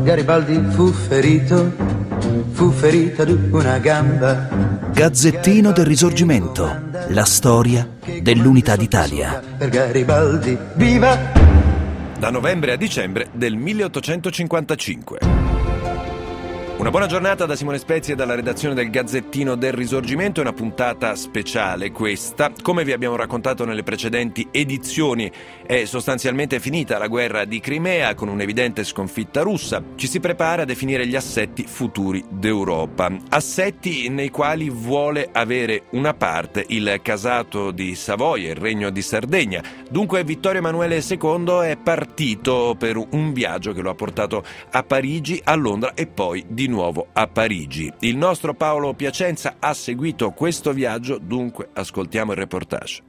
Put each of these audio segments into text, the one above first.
Garibaldi fu ferito ad una gamba. Gazzettino del Risorgimento, la storia dell'unità d'Italia. Per Garibaldi, viva! Da novembre a dicembre del 1855. Una buona giornata da Simone Spezia e dalla redazione del Gazzettino del Risorgimento. È una puntata speciale questa. Come vi abbiamo raccontato nelle precedenti edizioni, è sostanzialmente finita la guerra di Crimea con un'evidente sconfitta russa. Ci si prepara a definire gli assetti futuri d'Europa. Assetti nei quali vuole avere una parte il Casato di Savoia, il Regno di Sardegna. Dunque Vittorio Emanuele II è partito per un viaggio che lo ha portato a Parigi, a Londra e poi di nuovo a Parigi. Il nostro Paolo Piacenza ha seguito questo viaggio, dunque ascoltiamo il reportage.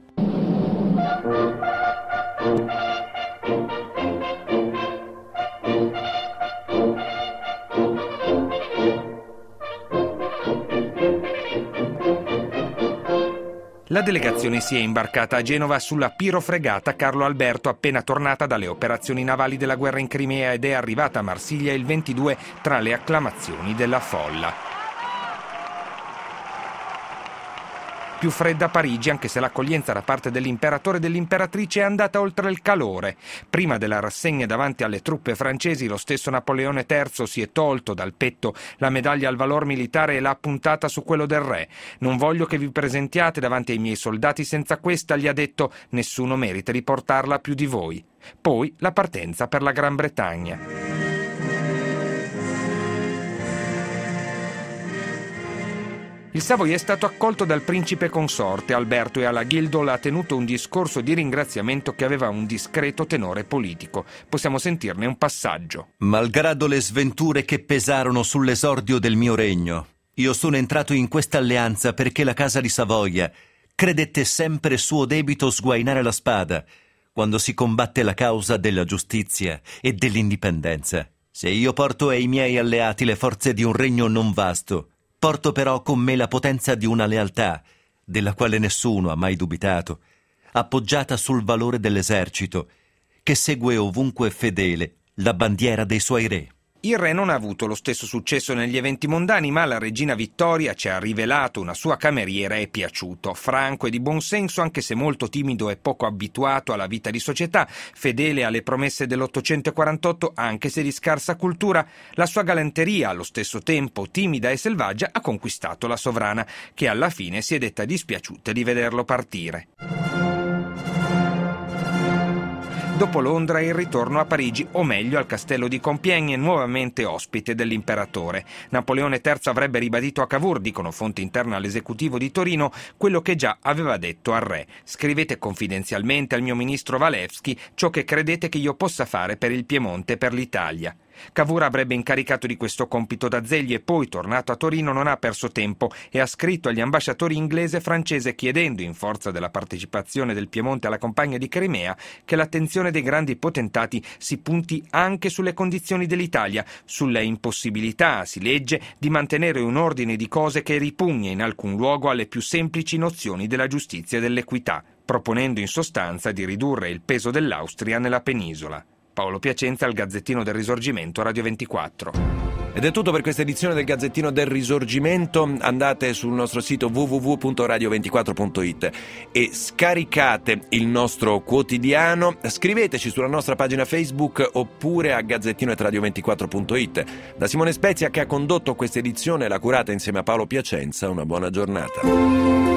La delegazione si è imbarcata a Genova sulla pirofregata Carlo Alberto, appena tornata dalle operazioni navali della guerra in Crimea, ed è arrivata a Marsiglia il 22 tra le acclamazioni della folla. Più fredda Parigi, anche se l'accoglienza da parte dell'imperatore e dell'imperatrice è andata oltre il calore. Prima della rassegna davanti alle truppe francesi, lo stesso Napoleone III si è tolto dal petto la medaglia al valor militare e l'ha puntata su quello del re. «Non voglio che vi presentiate davanti ai miei soldati senza questa», gli ha detto. «Nessuno merita di portarla più di voi». Poi la partenza per la Gran Bretagna. Il Savoia è stato accolto dal principe consorte Alberto e alla Guildhall ha tenuto un discorso di ringraziamento che aveva un discreto tenore politico. Possiamo sentirne un passaggio. Malgrado le sventure che pesarono sull'esordio del mio regno, io sono entrato in questa alleanza perché la casa di Savoia credette sempre suo debito sguainare la spada quando si combatte la causa della giustizia e dell'indipendenza. Se io porto ai miei alleati le forze di un regno non vasto, porto però con me la potenza di una lealtà, della quale nessuno ha mai dubitato, appoggiata sul valore dell'esercito, che segue ovunque fedele la bandiera dei suoi re. Il re non ha avuto lo stesso successo negli eventi mondani, ma la regina Vittoria ci ha rivelato una sua cameriera e è piaciuto. Franco e di buon senso, anche se molto timido e poco abituato alla vita di società, fedele alle promesse dell'848, anche se di scarsa cultura, la sua galanteria, allo stesso tempo timida e selvaggia, ha conquistato la sovrana, che alla fine si è detta dispiaciuta di vederlo partire. Dopo Londra il ritorno a Parigi, o meglio al castello di Compiègne, nuovamente ospite dell'imperatore. Napoleone III avrebbe ribadito a Cavour, dicono fonti interne all'esecutivo di Torino, quello che già aveva detto al re. «Scrivete confidenzialmente al mio ministro Walewski ciò che credete che io possa fare per il Piemonte e per l'Italia». Cavour avrebbe incaricato di questo compito D'Azeglio e poi, tornato a Torino, non ha perso tempo e ha scritto agli ambasciatori inglese e francese chiedendo, in forza della partecipazione del Piemonte alla campagna di Crimea, che l'attenzione dei grandi potentati si punti anche sulle condizioni dell'Italia, sulla impossibilità, si legge, di mantenere un ordine di cose che ripugna in alcun luogo alle più semplici nozioni della giustizia e dell'equità, proponendo in sostanza di ridurre il peso dell'Austria nella penisola. Paolo Piacenza al Gazzettino del Risorgimento, Radio 24. Ed è tutto per questa edizione del Gazzettino del Risorgimento. Andate sul nostro sito www.radio24.it e scaricate il nostro quotidiano. Scriveteci sulla nostra pagina Facebook oppure a gazzettino@radio24.it. Da Simone Spezia, che ha condotto questa edizione, l'ha curata insieme a Paolo Piacenza. Una buona giornata.